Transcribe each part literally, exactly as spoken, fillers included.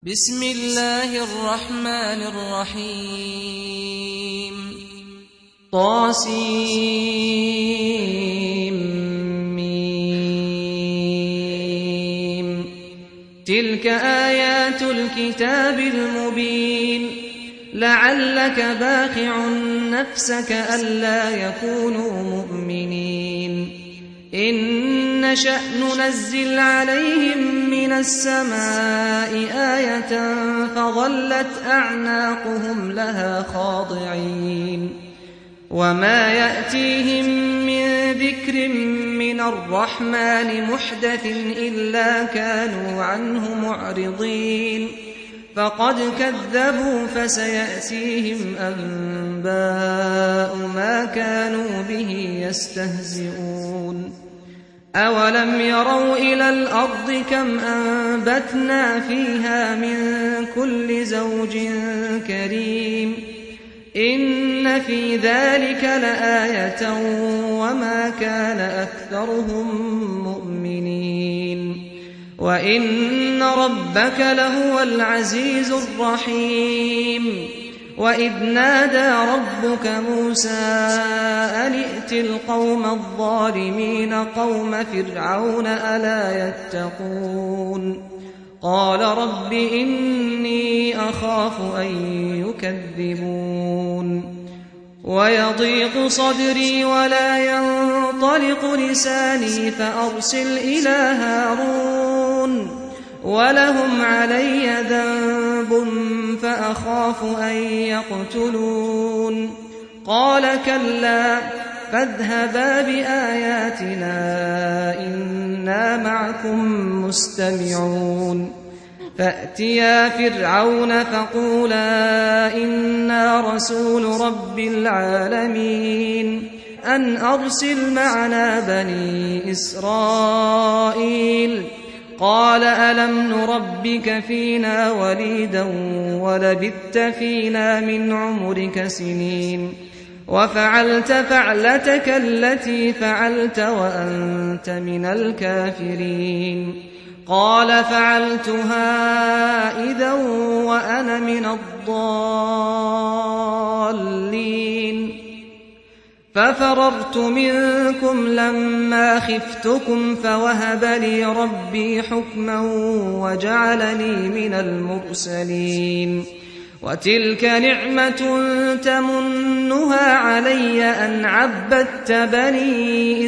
بسم الله الرحمن الرحيم طاسيم تلك آيات الكتاب المبين لعلك باخع نفسك ألا يكونوا مؤمنين إن نشأ ننزل عليهم من السماء آية فظلت أعناقهم لها خاضعين وما يأتيهم من ذكر من الرحمن محدث إلا كانوا عنه معرضين فقد كذبوا فسيأتيهم أنباء ما كانوا به يستهزئون أولم يروا إلى الأرض كم أنبتنا فيها من كل زوج كريم إن في ذلك لآية وما كان أكثرهم مؤمنين وإن ربك لهو العزيز الرحيم وإذ نادى ربك موسى أن ائت القوم الظالمين قوم فرعون ألا يتقون قال رب إني أخاف أن يكذبون ويضيق صدري ولا ينطلق لساني فأرسل إلى هارون ولهم علي ذنب فأخاف أن يقتلون قال كلا فاذهبا بآياتنا إنا معكم مستمعون فأتيا فرعون فقولا إنا رسول رب العالمين أن أرسل معنا بني إسرائيل قال ألم نربك فينا وليدا ولبثت فينا من عمرك سنين وفعلت فعلتك التي فعلت وأنت من الكافرين قال فعلتها إذا وأنا من الضالين ففررت منكم لما خفتكم فوهب لي ربي حكما وجعلني من المرسلين وتلك نعمة تمنها علي أن عبدت بني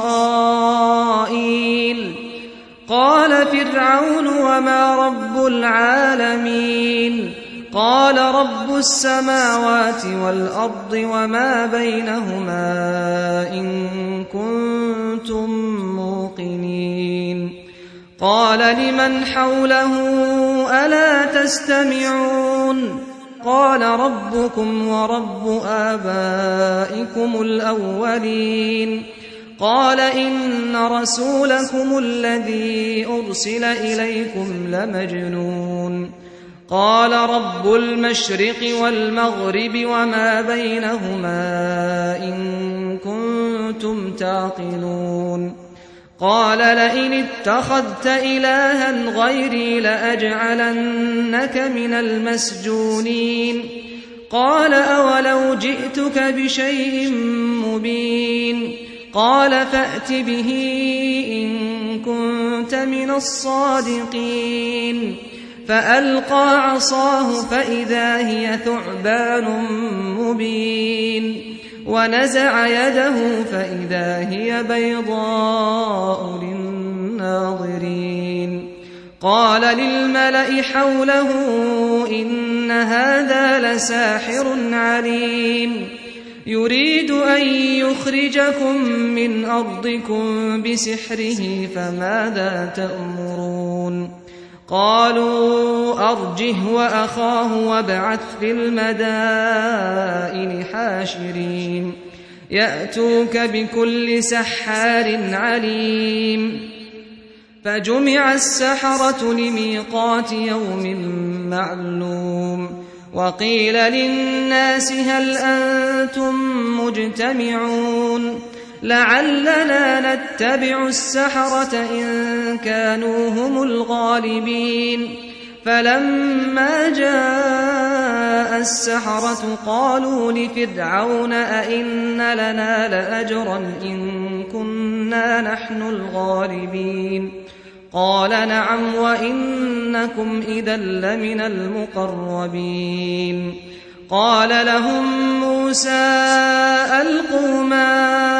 إسرائيل قال فرعون وما رب العالمين قال رب السماوات والأرض وما بينهما إن كنتم موقنين قال لمن حوله ألا تستمعون قال ربكم ورب آبائكم الأولين قال إن رسولكم الذي أرسل إليكم لمجنون قال رب المشرق والمغرب وما بينهما إن كنتم تعقلون قال لئن اتخذت إلها غيري لأجعلنك من المسجونين قال أولو جئتك بشيء مبين قال فأت به إن كنت من الصادقين فألقى عصاه فإذا هي ثعبان مبين ونزع يده فإذا هي بيضاء للناظرين قال للملأ حوله إن هذا لساحر عليم يريد أن يخرجكم من أرضكم بسحره فماذا تأمرون قالوا أرجه وأخاه وابعث في المدائن حاشرين يأتوك بكل سحار عليم فجمع السحرة لميقات يوم معلوم وقيل للناس هل أنتم مجتمعون لعلنا نتبع السحرة إن كانوا هم الغالبين فلما جاء السحرة قالوا لفرعون أئن لنا لأجرا إن كنا نحن الغالبين قال نعم وإنكم إذا لمن المقربين قال لهم موسى ألقوا ما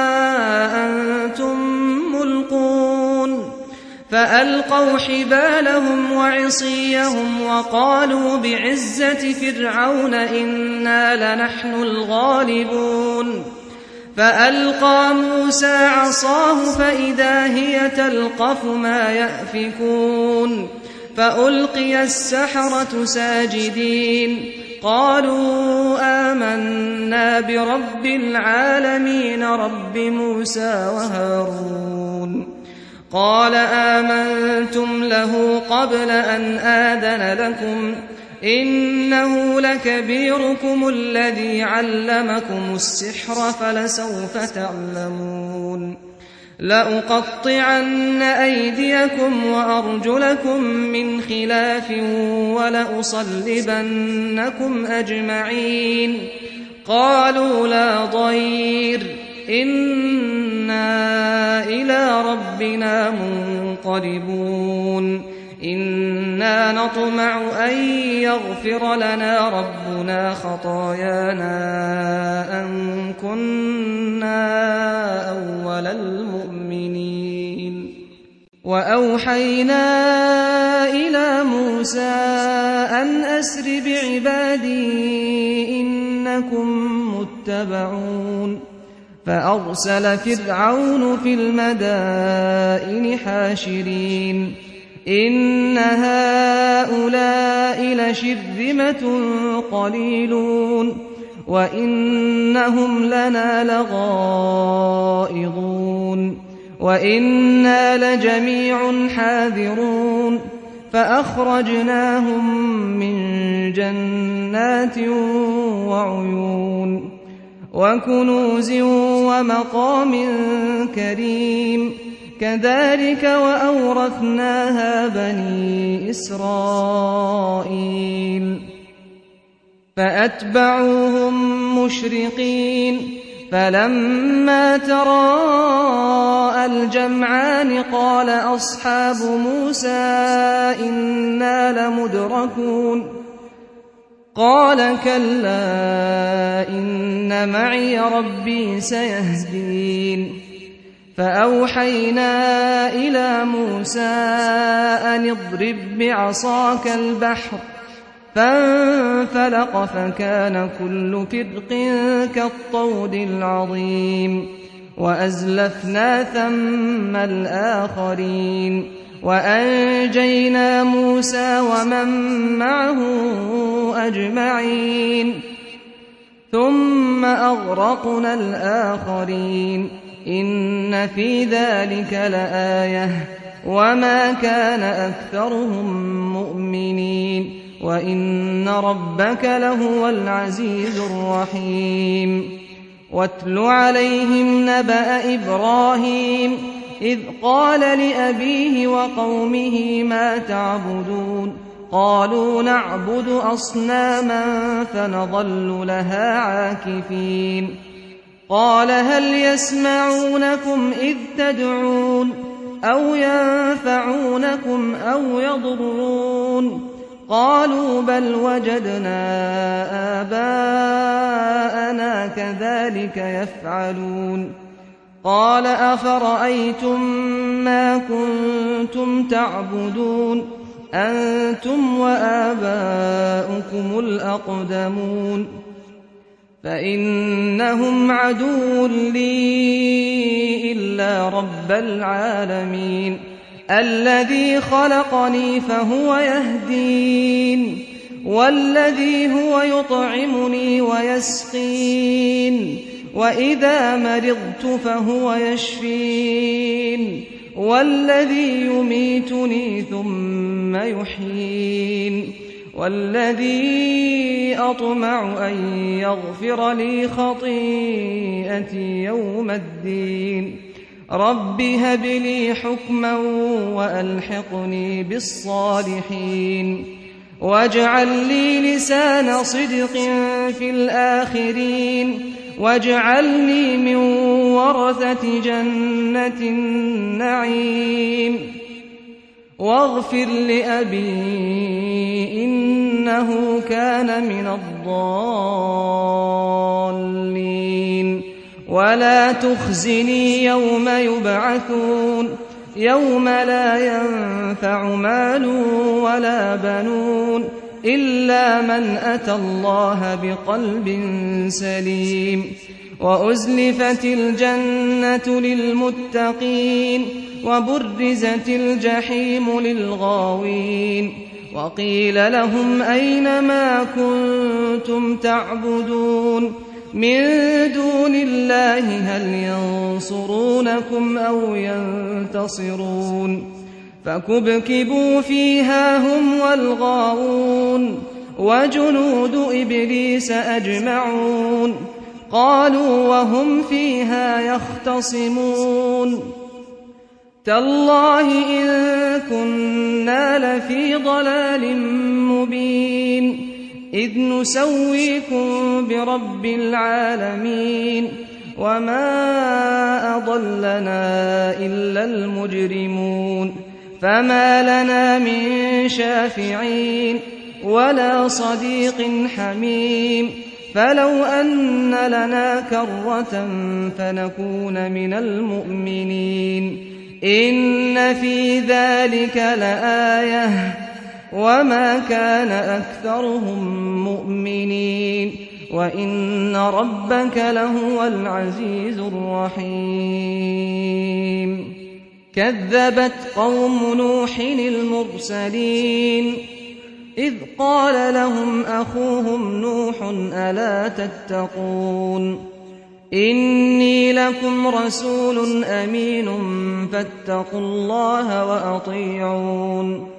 أنتم ملقون فألقوا حبالهم وعصيهم وقالوا بعزة فرعون إنا لنحن الغالبون فألقى موسى عصاه فإذا هي تلقف ما يأفكون فألقي السحرة ساجدين قالوا آمنا برب العالمين رب موسى وهارون قال آمنتم له قبل أن آذن لكم إنه لكبيركم الذي علمكم السحر فلسوف تعلمون لأقطعن أيديكم وأرجلكم من خلاف ولأصلبنكم أجمعين قالوا لا ضير إنا إلى ربنا منقلبون إنا نطمع أن يغفر لنا ربنا خطايانا أن كنا أول المؤمنين وأوحينا إلى موسى أن أسر بعبادي إنكم متبعون فأرسل فرعون في المدائن حاشرين إن هؤلاء لشرذمة قليلون وإنهم لنا لغائظون وإنا لجميع حاذرون فأخرجناهم من جنات وعيون وكنوز ومقام كريم كذلك وأورثناها بني إسرائيل فأتبعوهم مشرقين فلما تراءى الجمعان قال أصحاب موسى إنا لمدركون قال كلا إن معي ربي سيهدين فأوحينا إلى موسى أن اضرب بعصاك البحر فانفلق فكان كل فرق كالطود العظيم وأزلفنا ثم الآخرين وأنجينا موسى ومن معه أجمعين ثم أغرقنا الآخرين إن في ذلك لآية وما كان أكثرهم مؤمنين وإن ربك لهو العزيز الرحيم واتل عليهم نبأ إبراهيم إذ قال لأبيه وقومه ما تعبدون قالوا نعبد أصناما فنظل لها عاكفين قال هل يسمعونكم إذ تدعون أو ينفعونكم أو يضرون قالوا بل وجدنا آباءنا كذلك يفعلون قال أفرأيتم ما كنتم تعبدون أنتم وآباؤكم الأقدمون فإنهم عدو لي إلا رب العالمين الذي خلقني فهو يهدين والذي هو يطعمني ويسقين وإذا مرضت فهو يشفين والذي يميتني ثم يحيين والذي أطمع أن يغفر لي خطيئتي يوم الدين رب هب لي حكما وألحقني بالصالحين واجعل لي لسان صدق في الآخرين واجعلني من ورثة جنة النعيم واغفر لأبي إنه كان من الضالين ولا تخزني يوم يبعثون يوم لا ينفع مال ولا بنون إلا من أتى الله بقلب سليم وأزلفت الجنة للمتقين وبرزت الجحيم للغاوين وقيل لهم أين ما كنتم تعبدون من دون الله هل ينصرونكم أو ينتصرون فكبكبوا فيها هم والغاوون وجنود إبليس أجمعون قالوا وهم فيها يختصمون تالله إن كنا لفي ضلال مبين إذ نسويكم برب العالمين وما أضلنا إلا المجرمون فما لنا من شافعين ولا صديق حميم فلو أن لنا كرة فنكون من المؤمنين إن في ذلك لآية وما كان أكثرهم مؤمنين وإن ربك لهو العزيز الرحيم كذبت قوم نوح المرسلين إذ قال لهم أخوهم نوح ألا تتقون إني لكم رسول أمين فاتقوا الله وأطيعون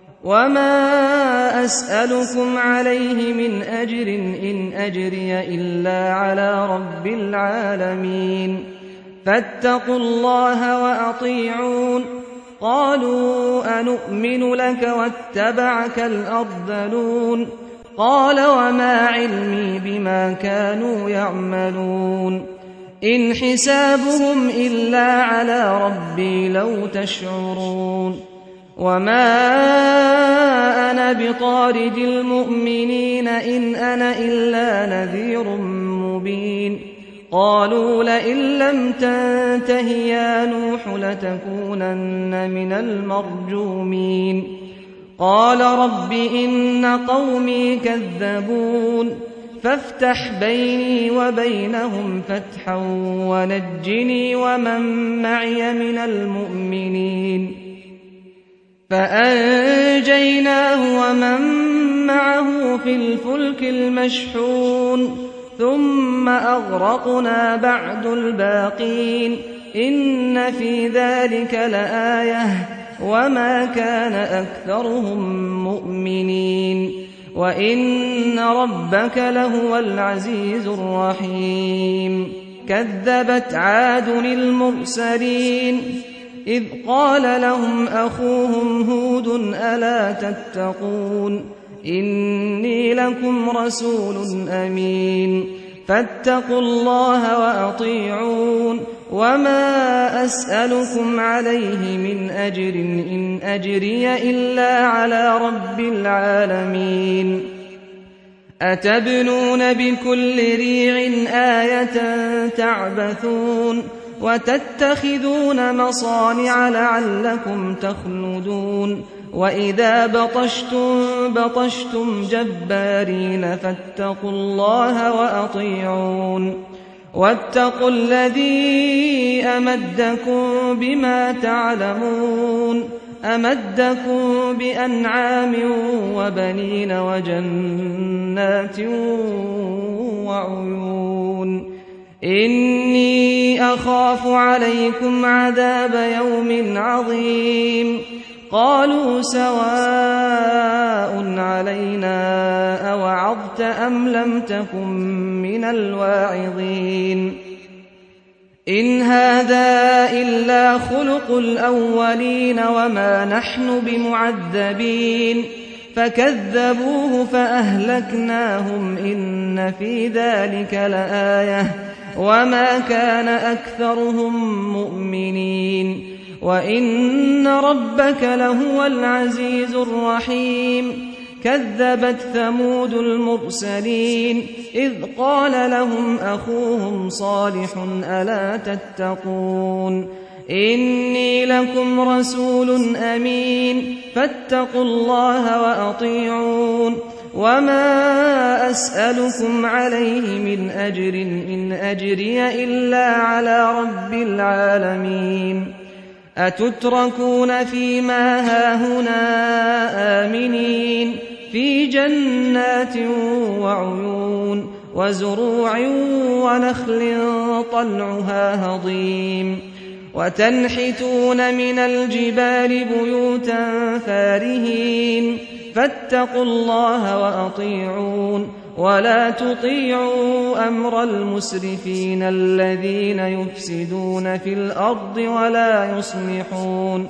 وما أسألكم عليه من أجر إن أجري إلا على رب العالمين فاتقوا الله وأطيعون قالوا أنؤمن لك واتبعك الأرذلون قال وما علمي بما كانوا يعملون إن حسابهم إلا على ربي لو تشعرون وما أنا بطارد المؤمنين إن أنا إلا نذير مبين قالوا لئن لم تنته يا نوح لتكونن من المرجومين قال رب إن قومي كذبون فافتح بيني وبينهم فتحا ونجني ومن معي من المؤمنين فأنجيناه ومن معه في الفلك المشحون ثم أغرقنا بعد الباقين إن في ذلك لآية وما كان أكثرهم مؤمنين وإن ربك لهو العزيز الرحيم كذبت عاد المرسلين إذ قال لهم أخوهم هود ألا تتقون إني لكم رسول أمين فاتقوا الله وأطيعون وما أسألكم عليه من أجر إن أجري إلا على رب العالمين أتبنون بكل ريع آية تعبثون وتتخذون مصانع لعلكم تخلدون وإذا بطشتم بطشتم جبارين فاتقوا الله وأطيعون واتقوا الذي أمدكم بما تعلمون أمدكم بأنعام وبنين وجنات وعيون إني أخاف عليكم عذاب يوم عظيم قالوا سواء علينا أوعظت أم لم تكن من الواعظين إن هذا إلا خلق الأولين وما نحن بمعذبين فكذبوه فأهلكناهم إن في ذلك لآية وما كان أكثرهم مؤمنين وإن ربك لهو العزيز الرحيم كذبت ثمود المرسلين إذ قال لهم أخوهم صالح ألا تتقون إني لكم رسول أمين فاتقوا الله وأطيعون وما أسألكم عليه من أجر إن أجري إلا على رب العالمين أتتركون فيما هاهنا آمنين في جنات وعيون وزروع ونخل طلعها هضيم وتنحتون من الجبال بيوتا فارهين فاتقوا الله وأطيعون ولا تطيعوا أمر المسرفين الذين يفسدون في الأرض ولا يصلحون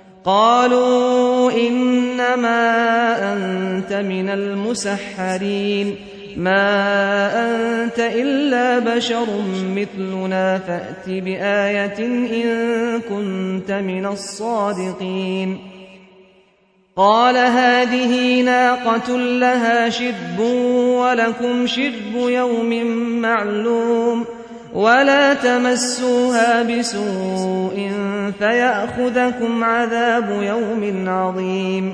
قالوا إنما أنت من المسحرين ما أنت إلا بشر مثلنا فأت بآية إن كنت من الصادقين قال هذه ناقة لها شرب ولكم شرب يوم معلوم ولا تمسوها بسوء فيأخذكم عذاب يوم عظيم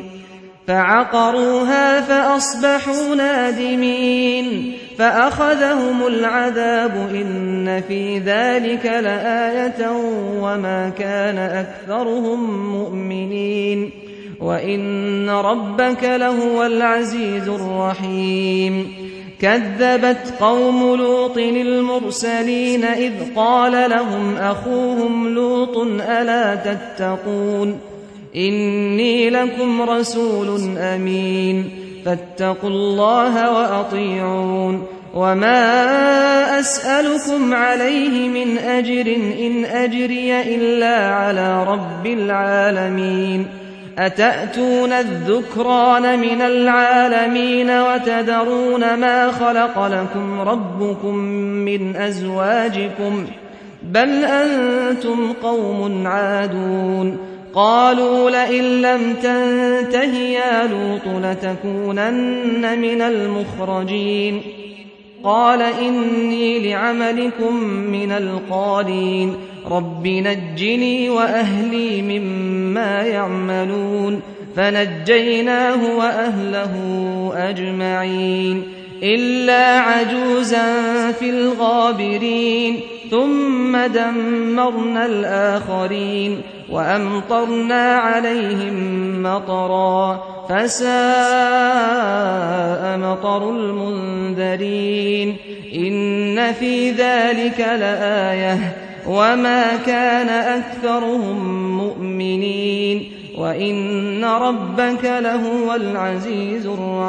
فعقروها فأصبحوا نادمين فأخذهم العذاب إن في ذلك لآية وما كان أكثرهم مؤمنين وإن ربك لهو العزيز الرحيم كذبت قوم لوط المرسلين إذ قال لهم أخوهم لوط ألا تتقون إني لكم رسول أمين فاتقوا الله وأطيعون وما أسألكم عليه من أجر إن أجري إلا على رب العالمين أتأتون الذكران من العالمين وتذرون ما خلق لكم ربكم من أزواجكم بل أنتم قوم عادون قالوا لئن لم تنته يا لوط لتكونن من المخرجين قال إني لعملكم من القالين رب نجني وأهلي مما يعملون فنجيناه وأهله أجمعين إلا عجوزا في الغابرين ثم دمرنا الآخرين وأمطرنا عليهم مطرا فساء مطر المنذرين إن في ذلك لآية وما كان أكثرهم مؤمنين وإن ربك لهو العزيز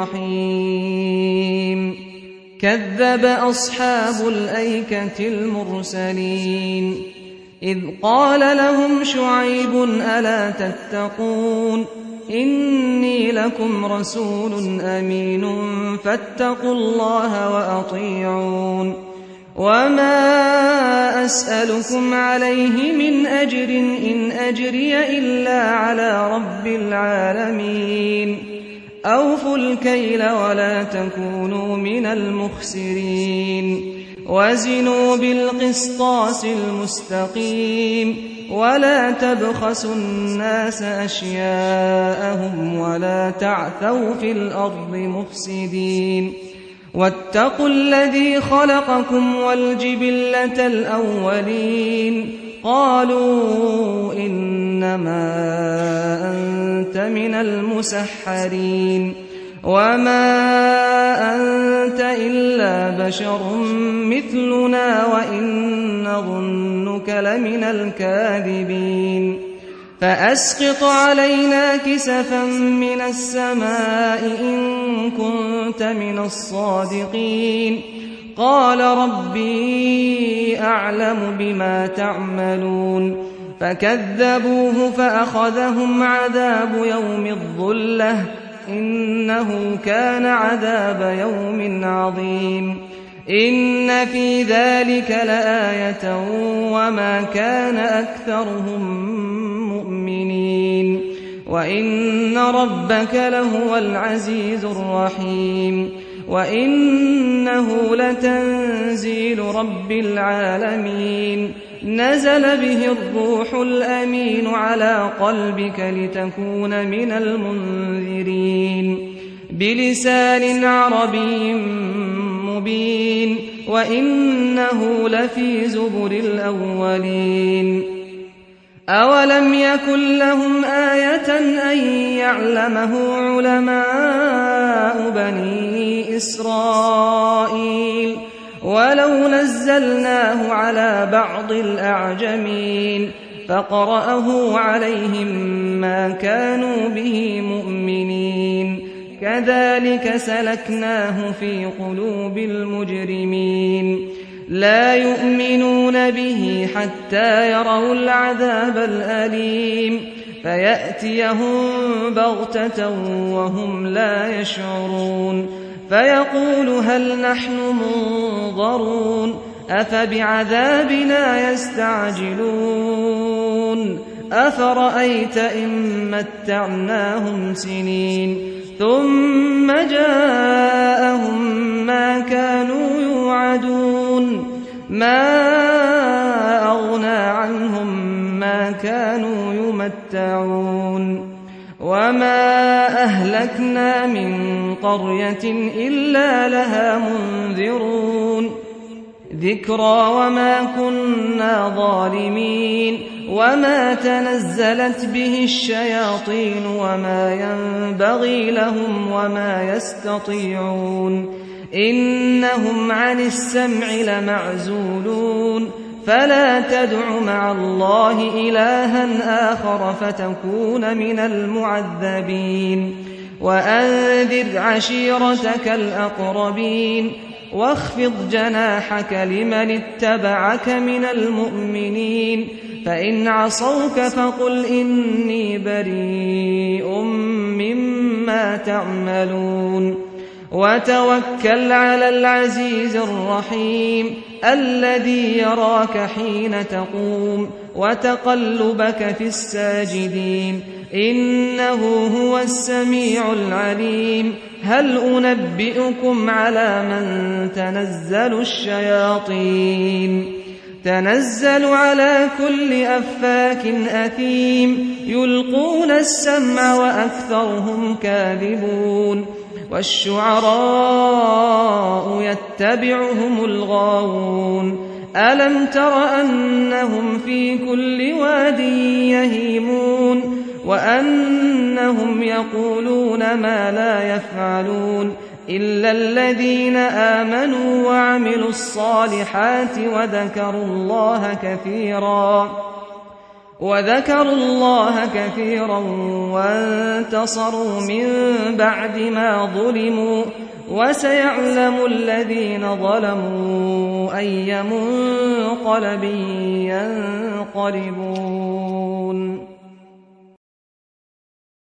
الرحيم كذب أصحاب الأيكة المرسلين إذ قال لهم شعيب ألا تتقون إني لكم رسول أمين فاتقوا الله وأطيعون وما أسألكم عليه من أجر إن أجري إلا على رب العالمين أوفوا الكيل ولا تكونوا من المخسرين وزنوا بالقسطاس المستقيم ولا تبخسوا الناس أشياءهم ولا تعثوا في الأرض مفسدين واتقوا الذي خلقكم والجبلة الأولين قالوا إنما أنت من المسحرين وما أنت إلا بشر مثلنا وإن نظنك لمن الكاذبين فأسقط علينا كسفا من السماء إن كنت من الصادقين قال ربي أعلم بما تعملون فكذبوه فأخذهم عذاب يوم الظلة إنه كان عذاب يوم عظيم إن في ذلك لآية وما كان أكثرهم مؤمنين وإن ربك لهو العزيز الرحيم وإنه لتنزيل رب العالمين نزل به الروح الأمين على قلبك لتكون من المنذرين بلسان عربي مبين وإنه لفي زبر الأولين أولم يكن لهم آية أن يعلمه علماء بني إسرائيل ولو نزلناه على بعض الأعجمين فقرأه عليهم ما كانوا به مؤمنين كذلك سلكناه في قلوب المجرمين لا يؤمنون به حتى يروا العذاب الأليم فيأتيهم بغتة وهم لا يشعرون فيقول هل نحن منظرون أفبعذابنا يستعجلون أفرأيت إن متعناهم سنين ثم جاءهم ما كانوا يوعدون ما أغنى عنهم ما كانوا يمتعون وما أهلكنا من قرية إلا لها منذرون ذكرى وما كنا ظالمين وما تنزلت به الشياطين وما ينبغي لهم وما يستطيعون إنهم عن السمع لمعزولون فلا تدع مع الله إلها آخر فتكون من المعذبين وأنذر عشيرتك الأقربين واخفض جناحك لمن اتبعك من المؤمنين فإن عصوك فقل إني بريء مما تعملون وتوكل على العزيز الرحيم الذي يراك حين تقوم وتقلبك في الساجدين إنه هو السميع العليم هل أنبئكم على من تنزل الشياطين تنزل على كل أفاك أثيم يلقون السمع وأكثرهم كاذبون والشعراء يتبعهم الغاوون ألم تر أنهم في كل واد يهيمون وأنهم يقولون ما لا يفعلون إلا الذين آمنوا وعملوا الصالحات وذكروا الله كثيرا وذكروا الله كثيرا وانتصروا من بعد ما ظلموا وسيعلم الذين ظلموا أي منقلب ينقلبون